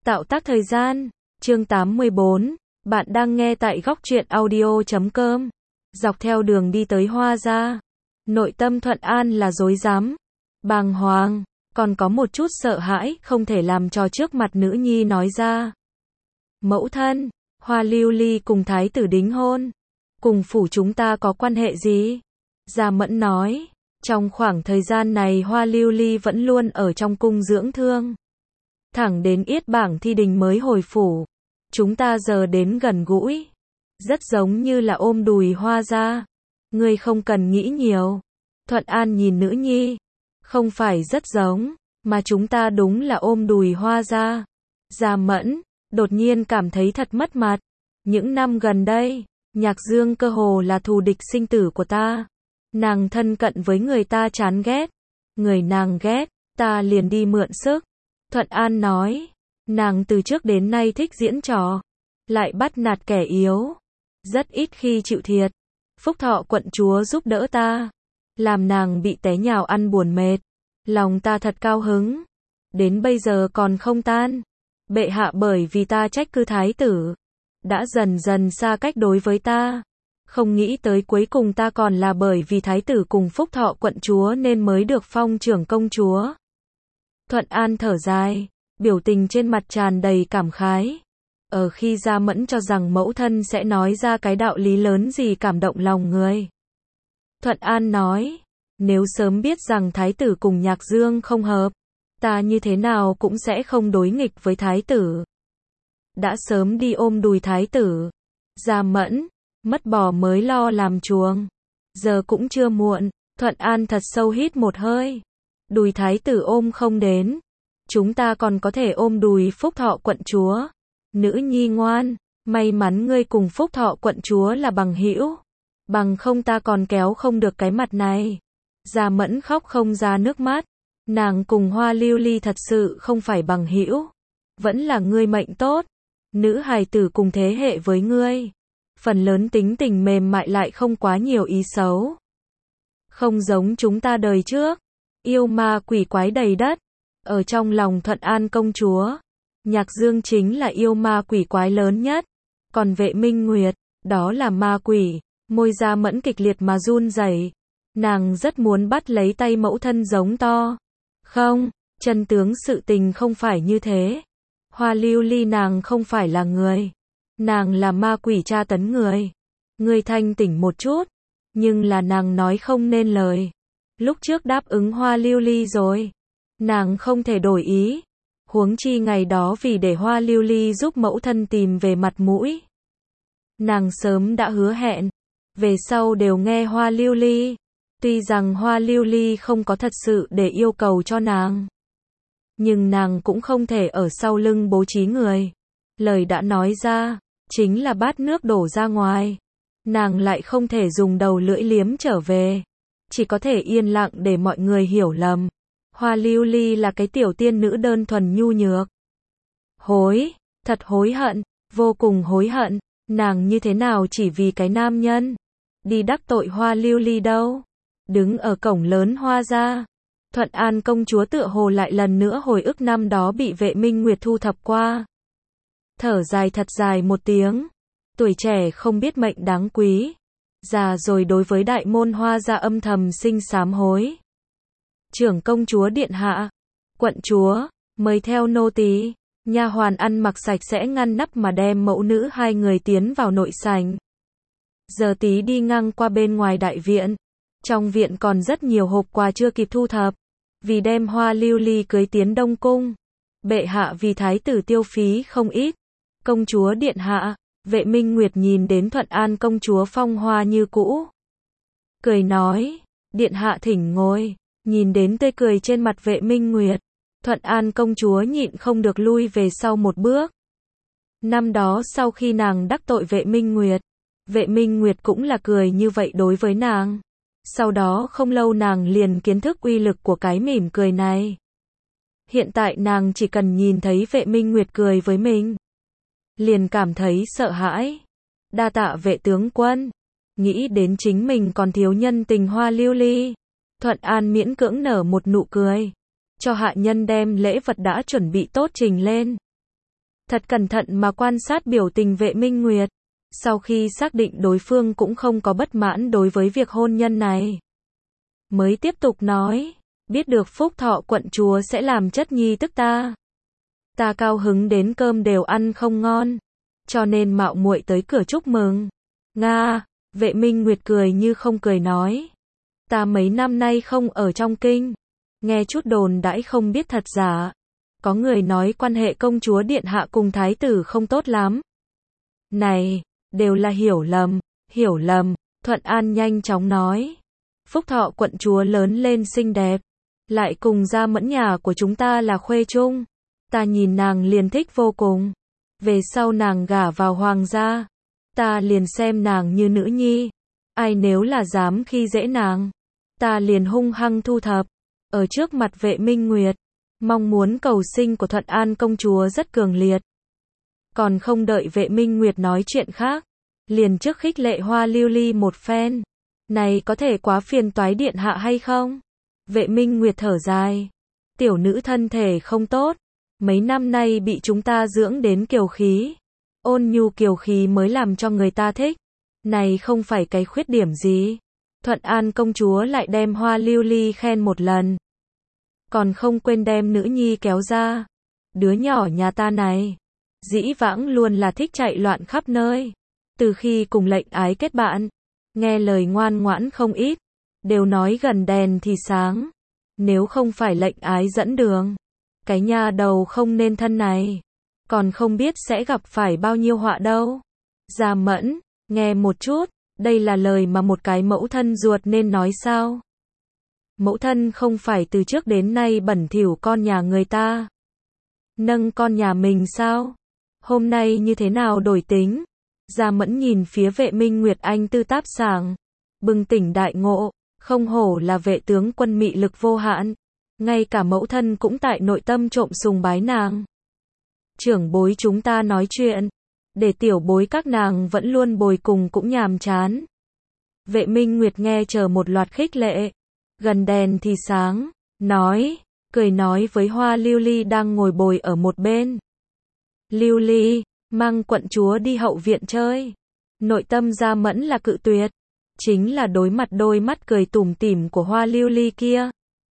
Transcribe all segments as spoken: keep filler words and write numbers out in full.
Tạo tác thời gian, chương tám mươi bốn, bạn đang nghe tại góc truyện audio chấm com. Dọc theo đường đi tới Hoa gia, nội tâm Thuận An là rối rắm, bàng hoàng, còn có một chút sợ hãi, không thể làm cho trước mặt nữ nhi nói ra. Mẫu thân, Hoa Lưu Ly cùng thái tử đính hôn, cùng phủ chúng ta có quan hệ gì? Gia Mẫn nói, trong khoảng thời gian này Hoa Lưu Ly vẫn luôn ở trong cung dưỡng thương. Thẳng đến yết bảng thi đình mới hồi phủ. Chúng ta giờ đến gần gũi. Rất giống như là ôm đùi Hoa gia. Ngươi không cần nghĩ nhiều. Thuận An nhìn nữ nhi. Không phải rất giống, mà chúng ta đúng là ôm đùi Hoa gia. Gia Mẫn, đột nhiên cảm thấy thật mất mặt. Những năm gần đây, Nhạc Dương cơ hồ là thù địch sinh tử của ta. Nàng thân cận với người ta chán ghét. Người nàng ghét, ta liền đi mượn sức. Thuận An nói, nàng từ trước đến nay thích diễn trò, lại bắt nạt kẻ yếu, rất ít khi chịu thiệt. Phúc Thọ quận chúa giúp đỡ ta, làm nàng bị té nhào ăn buồn mệt, lòng ta thật cao hứng, đến bây giờ còn không tan. Bệ hạ bởi vì ta trách cứ thái tử, đã dần dần xa cách đối với ta, không nghĩ tới cuối cùng ta còn là bởi vì thái tử cùng Phúc Thọ quận chúa nên mới được phong trưởng công chúa. Thuận An thở dài, biểu tình trên mặt tràn đầy cảm khái. Ở khi Gia Mẫn cho rằng mẫu thân sẽ nói ra cái đạo lý lớn gì cảm động lòng người. Thuận An nói, nếu sớm biết rằng thái tử cùng Nhạc Dương không hợp, ta như thế nào cũng sẽ không đối nghịch với thái tử. Đã sớm đi ôm đùi thái tử. Gia Mẫn, mất bò mới lo làm chuồng. Giờ cũng chưa muộn. Thuận An thật sâu hít một hơi. Đùi thái tử ôm không đến, chúng ta còn có thể ôm đùi Phúc Thọ quận chúa. Nữ nhi ngoan, may mắn ngươi cùng Phúc Thọ quận chúa là bằng hữu, bằng không ta còn kéo không được cái mặt này. Gia Mẫn khóc không ra nước mắt, nàng cùng Hoa Lưu Ly thật sự không phải bằng hữu, vẫn là ngươi mệnh tốt. Nữ hài tử cùng thế hệ với ngươi, phần lớn tính tình mềm mại lại không quá nhiều ý xấu. Không giống chúng ta đời trước. Yêu ma quỷ quái đầy đất. Ở trong lòng Thuận An công chúa, Nhạc Dương chính là yêu ma quỷ quái lớn nhất. Còn Vệ Minh Nguyệt, đó là ma quỷ. Môi Gia Mẫn kịch liệt mà run rẩy. Nàng rất muốn bắt lấy tay mẫu thân giống to. Không, chân tướng sự tình không phải như thế. Hoa Lưu Ly nàng không phải là người. Nàng là ma quỷ tra tấn người. Ngươi thanh tỉnh một chút. Nhưng là nàng nói không nên lời. Lúc trước đáp ứng Hoa Lưu Ly rồi, nàng không thể đổi ý. Huống chi ngày đó vì để Hoa Lưu Ly giúp mẫu thân tìm về mặt mũi, nàng sớm đã hứa hẹn, về sau đều nghe Hoa Lưu Ly. Tuy rằng Hoa Lưu Ly không có thật sự để yêu cầu cho nàng, nhưng nàng cũng không thể ở sau lưng bố trí người. Lời đã nói ra, chính là bát nước đổ ra ngoài. Nàng lại không thể dùng đầu lưỡi liếm trở về. Chỉ có thể yên lặng để mọi người hiểu lầm. Hoa Lưu Ly là cái tiểu tiên nữ đơn thuần nhu nhược. Hối, thật hối hận, vô cùng hối hận. Nàng như thế nào chỉ vì cái nam nhân đi đắc tội Hoa Lưu Ly đâu. Đứng ở cổng lớn Hoa gia, Thuận An công chúa tựa hồ lại lần nữa hồi ức năm đó bị Vệ Minh Nguyệt thu thập qua. Thở dài thật dài một tiếng. Tuổi trẻ không biết mệnh đáng quý. Già rồi đối với đại môn Hoa gia âm thầm sinh sám hối. Trưởng công chúa điện hạ, quận chúa, mời theo nô tỳ. Nha hoàn ăn mặc sạch sẽ ngăn nắp mà đem mẫu nữ hai người tiến vào nội sảnh. Giờ tí đi ngang qua bên ngoài đại viện. Trong viện còn rất nhiều hộp quà chưa kịp thu thập. Vì đem Hoa Lưu Ly cưới tiến Đông Cung. Bệ hạ vì thái tử tiêu phí không ít. Công chúa điện hạ. Vệ Minh Nguyệt nhìn đến Thuận An công chúa phong hoa như cũ. Cười nói, điện hạ thỉnh ngồi. Nhìn đến tươi cười trên mặt Vệ Minh Nguyệt, Thuận An công chúa nhịn không được lui về sau một bước. Năm đó sau khi nàng đắc tội Vệ Minh Nguyệt, Vệ Minh Nguyệt cũng là cười như vậy đối với nàng. Sau đó không lâu nàng liền kiến thức uy lực của cái mỉm cười này. Hiện tại nàng chỉ cần nhìn thấy Vệ Minh Nguyệt cười với mình, liền cảm thấy sợ hãi. Đa tạ Vệ tướng quân. Nghĩ đến chính mình còn thiếu nhân tình Hoa Lưu Ly, Thuận An miễn cưỡng nở một nụ cười, cho hạ nhân đem lễ vật đã chuẩn bị tốt trình lên. Thật cẩn thận mà quan sát biểu tình Vệ Minh Nguyệt. Sau khi xác định đối phương cũng không có bất mãn đối với việc hôn nhân này, mới tiếp tục nói, biết được Phúc Thọ quận chúa sẽ làm chất nhi tức ta. Ta cao hứng đến cơm đều ăn không ngon, cho nên mạo muội tới cửa chúc mừng. Nga, Vệ Minh Nguyệt cười như không cười nói, ta mấy năm nay không ở trong kinh, nghe chút đồn đãi không biết thật giả. Có người nói quan hệ công chúa điện hạ cùng thái tử không tốt lắm. Này, đều là hiểu lầm, hiểu lầm, Thuận An nhanh chóng nói. Phúc Thọ quận chúa lớn lên xinh đẹp, lại cùng Gia Mẫn nhà của chúng ta là khuê chung. Ta nhìn nàng liền thích vô cùng. Về sau nàng gả vào hoàng gia, ta liền xem nàng như nữ nhi. Ai nếu là dám khi dễ nàng, ta liền hung hăng thu thập. Ở trước mặt Vệ Minh Nguyệt, mong muốn cầu sinh của Thuận An công chúa rất cường liệt. Còn không đợi Vệ Minh Nguyệt nói chuyện khác, liền trước khích lệ Hoa Lưu Ly một phen. Này có thể quá phiền toái điện hạ hay không? Vệ Minh Nguyệt thở dài. Tiểu nữ thân thể không tốt, mấy năm nay bị chúng ta dưỡng đến kiều khí. Ôn nhu kiều khí mới làm cho người ta thích. Này không phải cái khuyết điểm gì. Thuận An công chúa lại đem Hoa Lưu Ly khen một lần. Còn không quên đem nữ nhi kéo ra. Đứa nhỏ nhà ta này, dĩ vãng luôn là thích chạy loạn khắp nơi. Từ khi cùng lệnh ái kết bạn, nghe lời ngoan ngoãn không ít, đều nói gần đèn thì sáng. Nếu không phải lệnh ái dẫn đường, cái nhà đầu không nên thân này, còn không biết sẽ gặp phải bao nhiêu họa đâu. Gia Mẫn, nghe một chút, đây là lời mà một cái mẫu thân ruột nên nói sao? Mẫu thân không phải từ trước đến nay bẩn thỉu con nhà người ta, nâng con nhà mình sao? Hôm nay như thế nào đổi tính? Gia Mẫn nhìn phía Vệ Minh Nguyệt anh tư táp sảng, bừng tỉnh đại ngộ, không hổ là vệ tướng quân mị lực vô hạn, ngay cả mẫu thân cũng tại nội tâm trộm sùng bái nàng. Trưởng bối chúng ta nói chuyện, để tiểu bối các nàng vẫn luôn bồi cùng cũng nhàm chán. Vệ Minh Nguyệt nghe chờ một loạt khích lệ, gần đèn thì sáng, nói, cười nói với Hoa Lưu Ly đang ngồi bồi ở một bên. Lưu Ly, mang quận chúa đi hậu viện chơi. Nội tâm Gia Mẫn là cự tuyệt, chính là đối mặt đôi mắt cười tủm tỉm của Hoa Lưu Ly kia.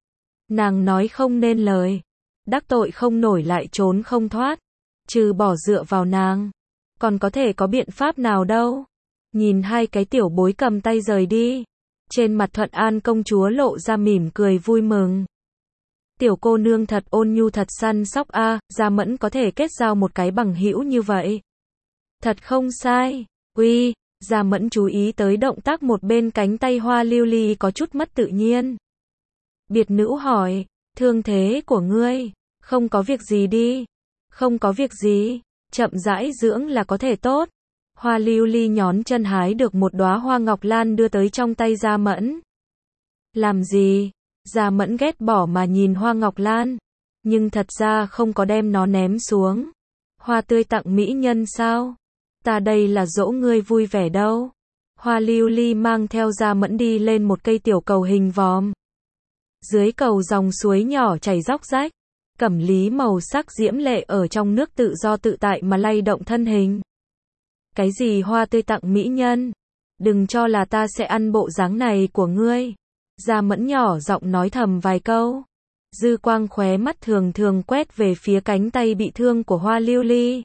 Nàng nói không nên lời, đắc tội không nổi lại trốn không thoát, trừ bỏ dựa vào nàng, còn có thể có biện pháp nào đâu. Nhìn hai cái tiểu bối cầm tay rời đi, trên mặt Thuận An công chúa lộ ra mỉm cười vui mừng. Tiểu cô nương thật ôn nhu thật săn sóc a, à, Gia Mẫn có thể kết giao một cái bằng hữu như vậy. Thật không sai. Uy, Gia Mẫn chú ý tới động tác một bên cánh tay Hoa Lưu Ly có chút mất tự nhiên. Biệt nữ hỏi, thương thế của ngươi, không có việc gì đi. Không có việc gì, chậm rãi dưỡng là có thể tốt. Hoa Lưu Ly nhón chân hái được một đóa hoa ngọc lan đưa tới trong tay Gia Mẫn. Làm gì? Gia Mẫn ghét bỏ mà nhìn hoa ngọc lan, nhưng thật ra không có đem nó ném xuống. Hoa tươi tặng mỹ nhân sao? Ta đây là dỗ ngươi vui vẻ đâu. Hoa Lưu Ly mang theo Gia Mẫn đi lên một cây tiểu cầu hình vòm. Dưới cầu dòng suối nhỏ chảy róc rách, cẩm lý màu sắc diễm lệ ở trong nước tự do tự tại mà lay động thân hình. Cái gì hoa tươi tặng mỹ nhân? Đừng cho là ta sẽ ăn bộ dáng này của ngươi. Gia Mẫn nhỏ giọng nói thầm vài câu. Dư quang khóe mắt thường thường quét về phía cánh tay bị thương của Hoa Lưu Ly.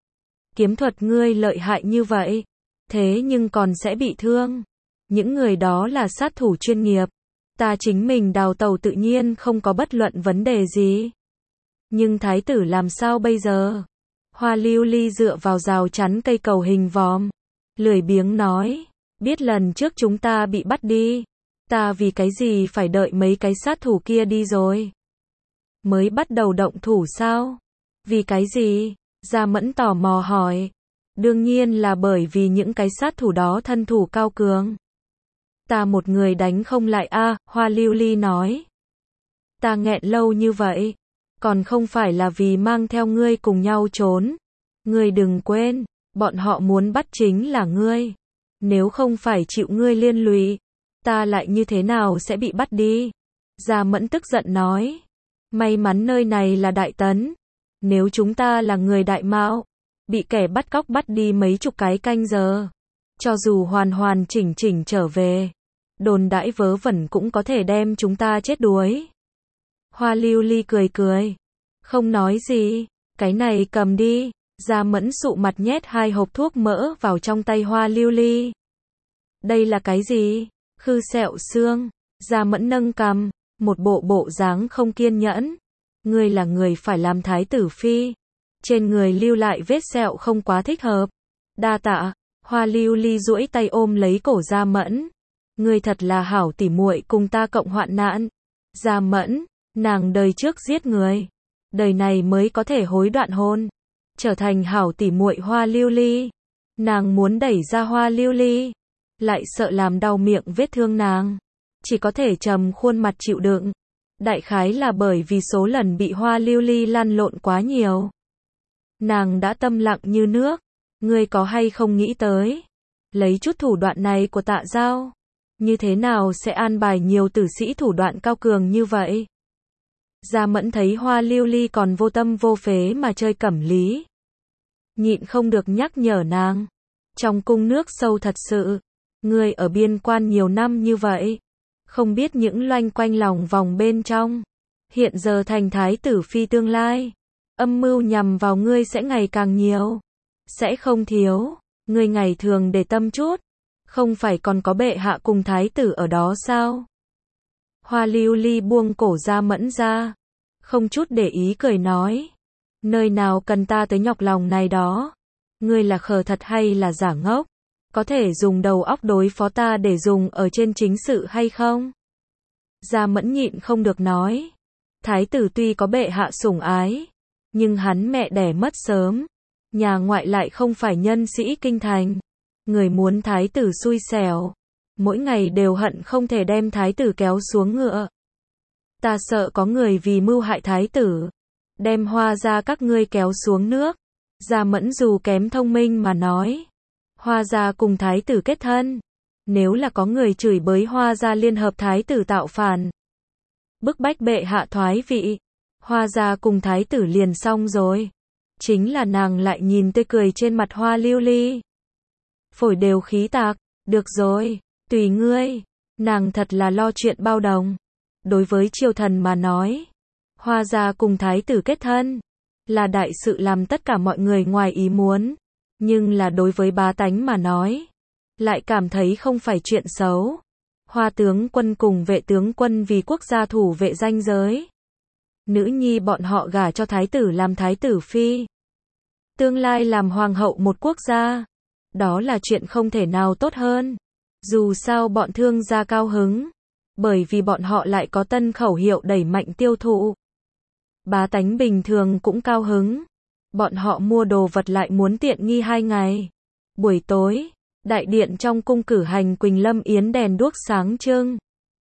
Kiếm thuật ngươi lợi hại như vậy, thế nhưng còn sẽ bị thương. Những người đó là sát thủ chuyên nghiệp. Ta chính mình đào tẩu tự nhiên không có bất luận vấn đề gì. Nhưng thái tử làm sao bây giờ? Hoa Lưu Ly dựa vào rào chắn cây cầu hình vòm, lười biếng nói, biết lần trước chúng ta bị bắt đi, ta vì cái gì phải đợi mấy cái sát thủ kia đi rồi mới bắt đầu động thủ sao? Vì cái gì? Gia Mẫn tò mò hỏi. Đương nhiên là bởi vì những cái sát thủ đó thân thủ cao cường. Ta một người đánh không lại a, à, Hoa Lưu Ly nói. Ta nghẹn lâu như vậy, còn không phải là vì mang theo ngươi cùng nhau trốn. Ngươi đừng quên, bọn họ muốn bắt chính là ngươi. Nếu không phải chịu ngươi liên lụy, ta lại như thế nào sẽ bị bắt đi? Gia Mẫn tức giận nói. May mắn nơi này là Đại Tấn. Nếu chúng ta là người Đại Mạo, bị kẻ bắt cóc bắt đi mấy chục cái canh giờ. Cho dù hoàn hoàn chỉnh chỉnh trở về, đồn đãi vớ vẩn cũng có thể đem chúng ta chết đuối. Hoa Lưu Ly cười cười, không nói gì, cái này cầm đi. Gia Mẫn sụ mặt nhét hai hộp thuốc mỡ vào trong tay Hoa Lưu Ly. Đây là cái gì? Khư sẹo xương. Gia Mẫn nâng cằm, một bộ bộ dáng không kiên nhẫn. Ngươi là người phải làm thái tử phi, trên người lưu lại vết sẹo không quá thích hợp. Đa tạ. Hoa Lưu Ly duỗi tay ôm lấy cổ Gia Mẫn. Ngươi thật là hảo tỉ muội, cùng ta cộng hoạn nạn. Gia Mẫn, nàng đời trước giết người, đời này mới có thể hối đoạn hôn, trở thành hảo tỉ muội Hoa Lưu Ly. Nàng muốn đẩy ra Hoa Lưu Ly, lại sợ làm đau miệng vết thương nàng, chỉ có thể trầm khuôn mặt chịu đựng. Đại khái là bởi vì số lần bị Hoa Lưu Ly lăn lộn quá nhiều, nàng đã tâm lặng như nước. Ngươi có hay không nghĩ tới, lấy chút thủ đoạn này của Tạ Giao, như thế nào sẽ an bài nhiều tử sĩ thủ đoạn cao cường như vậy? Gia Mẫn thấy Hoa Lưu Ly còn vô tâm vô phế mà chơi cẩm lý, nhịn không được nhắc nhở nàng. Trong cung nước sâu thật sự, ngươi ở biên quan nhiều năm như vậy, không biết những loanh quanh lòng vòng bên trong, hiện giờ thành thái tử phi tương lai, âm mưu nhằm vào ngươi sẽ ngày càng nhiều, sẽ không thiếu. Ngươi ngày thường để tâm chút, không phải còn có bệ hạ cùng thái tử ở đó sao? Hoa Lưu Ly buông cổ Gia Mẫn ra, không chút để ý cười nói, nơi nào cần ta tới nhọc lòng này đó? Ngươi là khờ thật hay là giả ngốc? Có thể dùng đầu óc đối phó ta để dùng ở trên chính sự hay không? Gia Mẫn nhịn không được nói, thái tử tuy có bệ hạ sủng ái, nhưng hắn mẹ đẻ mất sớm, nhà ngoại lại không phải nhân sĩ kinh thành, người muốn thái tử xui xẻo, mỗi ngày đều hận không thể đem thái tử kéo xuống ngựa. Ta sợ có người vì mưu hại thái tử, đem Hoa gia các ngươi kéo xuống nước. Gia Mẫn dù kém thông minh mà nói, Hoa gia cùng thái tử kết thân, nếu là có người chửi bới Hoa gia liên hợp thái tử tạo phản, bức bách bệ hạ thoái vị, Hoa gia cùng thái tử liền xong rồi. Chính là nàng lại nhìn tươi cười trên mặt Hoa Lưu Ly, phổi đều khí tạc. Được rồi, tùy ngươi. Nàng thật là lo chuyện bao đồng. Đối với triều thần mà nói, Hoa gia cùng thái tử kết thân là đại sự làm tất cả mọi người ngoài ý muốn, nhưng là đối với bá tánh mà nói, lại cảm thấy không phải chuyện xấu. Hoa tướng quân cùng vệ tướng quân vì quốc gia thủ vệ ranh giới, nữ nhi bọn họ gả cho thái tử làm thái tử phi, tương lai làm hoàng hậu một quốc gia, đó là chuyện không thể nào tốt hơn. Dù sao bọn thương gia cao hứng, bởi vì bọn họ lại có tân khẩu hiệu đẩy mạnh tiêu thụ. Bá tánh bình thường cũng cao hứng, bọn họ mua đồ vật lại muốn tiện nghi hai ngày. Buổi tối, đại điện trong cung cử hành Quỳnh Lâm Yến đèn đuốc sáng trưng.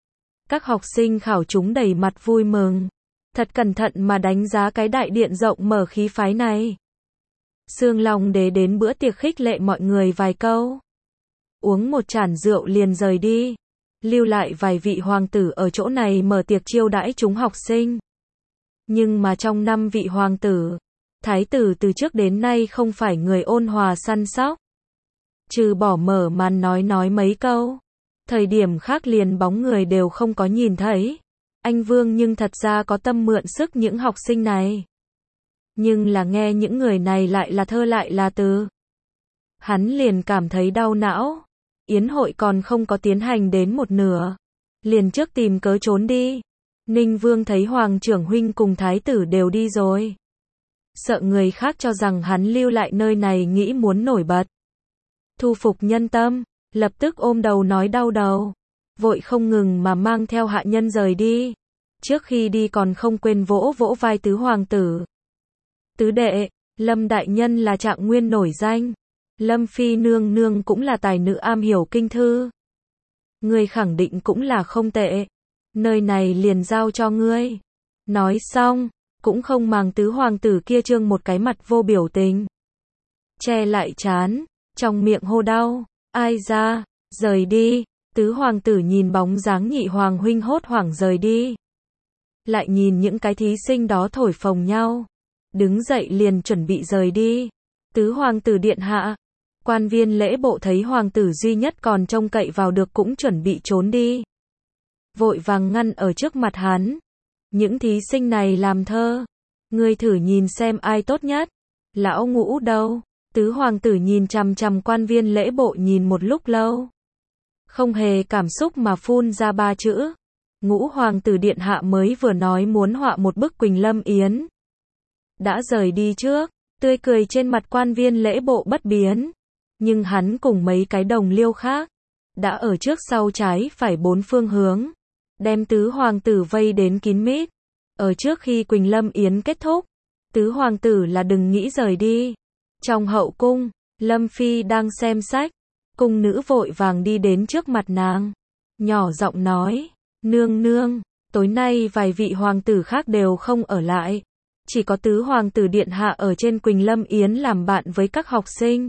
Các học sinh khảo chúng đầy mặt vui mừng, thật cẩn thận mà đánh giá cái đại điện rộng mở khí phái này. Sương Long Đế đến bữa tiệc khích lệ mọi người vài câu, uống một chản rượu liền rời đi, lưu lại vài vị hoàng tử ở chỗ này mở tiệc chiêu đãi chúng học sinh. Nhưng mà trong năm vị hoàng tử, thái tử từ trước đến nay không phải người ôn hòa săn sóc, trừ bỏ mở màn nói nói mấy câu, thời điểm khác liền bóng người đều không có nhìn thấy. Anh Vương nhưng thật ra có tâm mượn sức những học sinh này, nhưng là nghe những người này lại là thơ lại là từ, hắn liền cảm thấy đau não. Yến hội còn không có tiến hành đến một nửa, liền trước tìm cớ trốn đi. Ninh Vương thấy Hoàng trưởng huynh cùng thái tử đều đi rồi, sợ người khác cho rằng hắn lưu lại nơi này nghĩ muốn nổi bật, thu phục nhân tâm, lập tức ôm đầu nói đau đầu, vội không ngừng mà mang theo hạ nhân rời đi. Trước khi đi còn không quên vỗ vỗ vai tứ hoàng tử. Tứ đệ, Lâm đại nhân là trạng nguyên nổi danh, Lâm phi nương nương cũng là tài nữ am hiểu kinh thư, ngươi khẳng định cũng là không tệ, nơi này liền giao cho ngươi. Nói xong, cũng không màng tứ hoàng tử kia trương một cái mặt vô biểu tình, che lại trán, trong miệng hô đau, ai ra, rời đi. Tứ hoàng tử nhìn bóng dáng nhị hoàng huynh hốt hoảng rời đi, lại nhìn những cái thí sinh đó thổi phồng nhau, đứng dậy liền chuẩn bị rời đi. Tứ hoàng tử điện hạ. Quan viên lễ bộ thấy hoàng tử duy nhất còn trông cậy vào được cũng chuẩn bị trốn đi. Vội vàng ngăn ở trước mặt hắn. Những thí sinh này làm thơ. Ngươi thử nhìn xem ai tốt nhất. Lão Ngũ đâu? Tứ hoàng tử nhìn chằm chằm quan viên lễ bộ nhìn một lúc lâu. Không hề cảm xúc mà phun ra ba chữ. Ngũ hoàng tử điện hạ mới vừa nói muốn họa một bức Quỳnh Lâm Yến. Đã rời đi trước, tươi cười trên mặt quan viên lễ bộ bất biến. Nhưng hắn cùng mấy cái đồng liêu khác, đã ở trước sau trái phải bốn phương hướng. Đem tứ hoàng tử vây đến kín mít. Ở trước khi Quỳnh Lâm Yến kết thúc, tứ hoàng tử là đừng nghĩ rời đi. Trong hậu cung, Lâm Phi đang xem sách. Cung nữ vội vàng đi đến trước mặt nàng. Nhỏ giọng nói, nương nương, tối nay vài vị hoàng tử khác đều không ở lại. Chỉ có tứ hoàng tử điện hạ ở trên Quỳnh Lâm Yến làm bạn với các học sinh.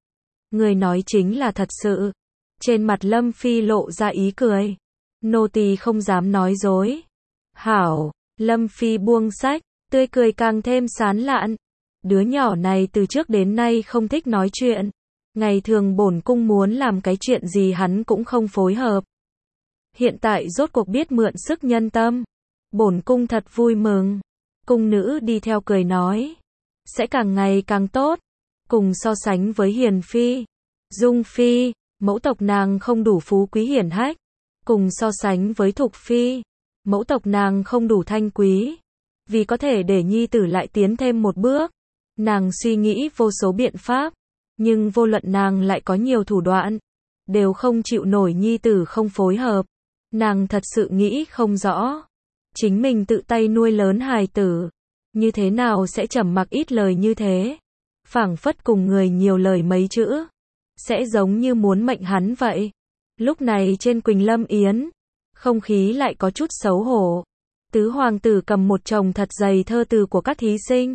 Người nói chính là thật sự. Trên mặt Lâm Phi lộ ra ý cười. Nô tỳ không dám nói dối. Hảo, Lâm Phi buông sách, tươi cười càng thêm sán lạn. Đứa nhỏ này từ trước đến nay không thích nói chuyện. Ngày thường bổn cung muốn làm cái chuyện gì hắn cũng không phối hợp. Hiện tại rốt cuộc biết mượn sức nhân tâm. Bổn cung thật vui mừng. Cung nữ đi theo cười nói. Sẽ càng ngày càng tốt. Cùng so sánh với Hiền Phi, Dung Phi, mẫu tộc nàng không đủ phú quý hiển hách. Cùng so sánh với Thục Phi, mẫu tộc nàng không đủ thanh quý. Vì có thể để nhi tử lại tiến thêm một bước. Nàng suy nghĩ vô số biện pháp. Nhưng vô luận nàng lại có nhiều thủ đoạn. Đều không chịu nổi nhi tử không phối hợp. Nàng thật sự nghĩ không rõ. Chính mình tự tay nuôi lớn hài tử. Như thế nào sẽ trầm mặc ít lời như thế. Phảng phất cùng người nhiều lời mấy chữ. Sẽ giống như muốn mệnh hắn vậy. Lúc này trên Quỳnh Lâm Yến. Không khí lại có chút xấu hổ. Tứ hoàng tử cầm một chồng thật dày thơ từ của các thí sinh.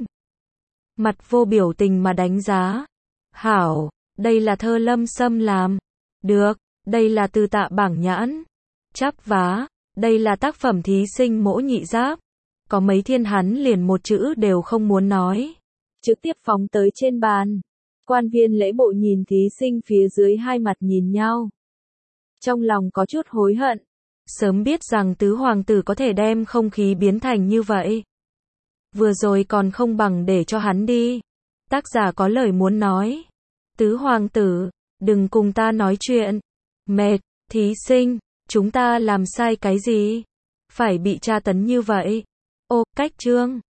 Mặt vô biểu tình mà đánh giá. Hảo, đây là thơ Lâm Sâm làm. Được, đây là từ Tạ Bảng Nhãn. Chắp vá, đây là tác phẩm thí sinh Mỗ Nhị Giáp. Có mấy thiên hắn liền một chữ đều không muốn nói. Trực tiếp phóng tới trên bàn. Quan viên lễ bộ nhìn thí sinh phía dưới hai mặt nhìn nhau. Trong lòng có chút hối hận. Sớm biết rằng tứ hoàng tử có thể đem không khí biến thành như vậy. Vừa rồi còn không bằng để cho hắn đi. Tác giả có lời muốn nói. Tứ hoàng tử, đừng cùng ta nói chuyện. Mệt, thí sinh, chúng ta làm sai cái gì? Phải bị tra tấn như vậy. Ô, cách chương.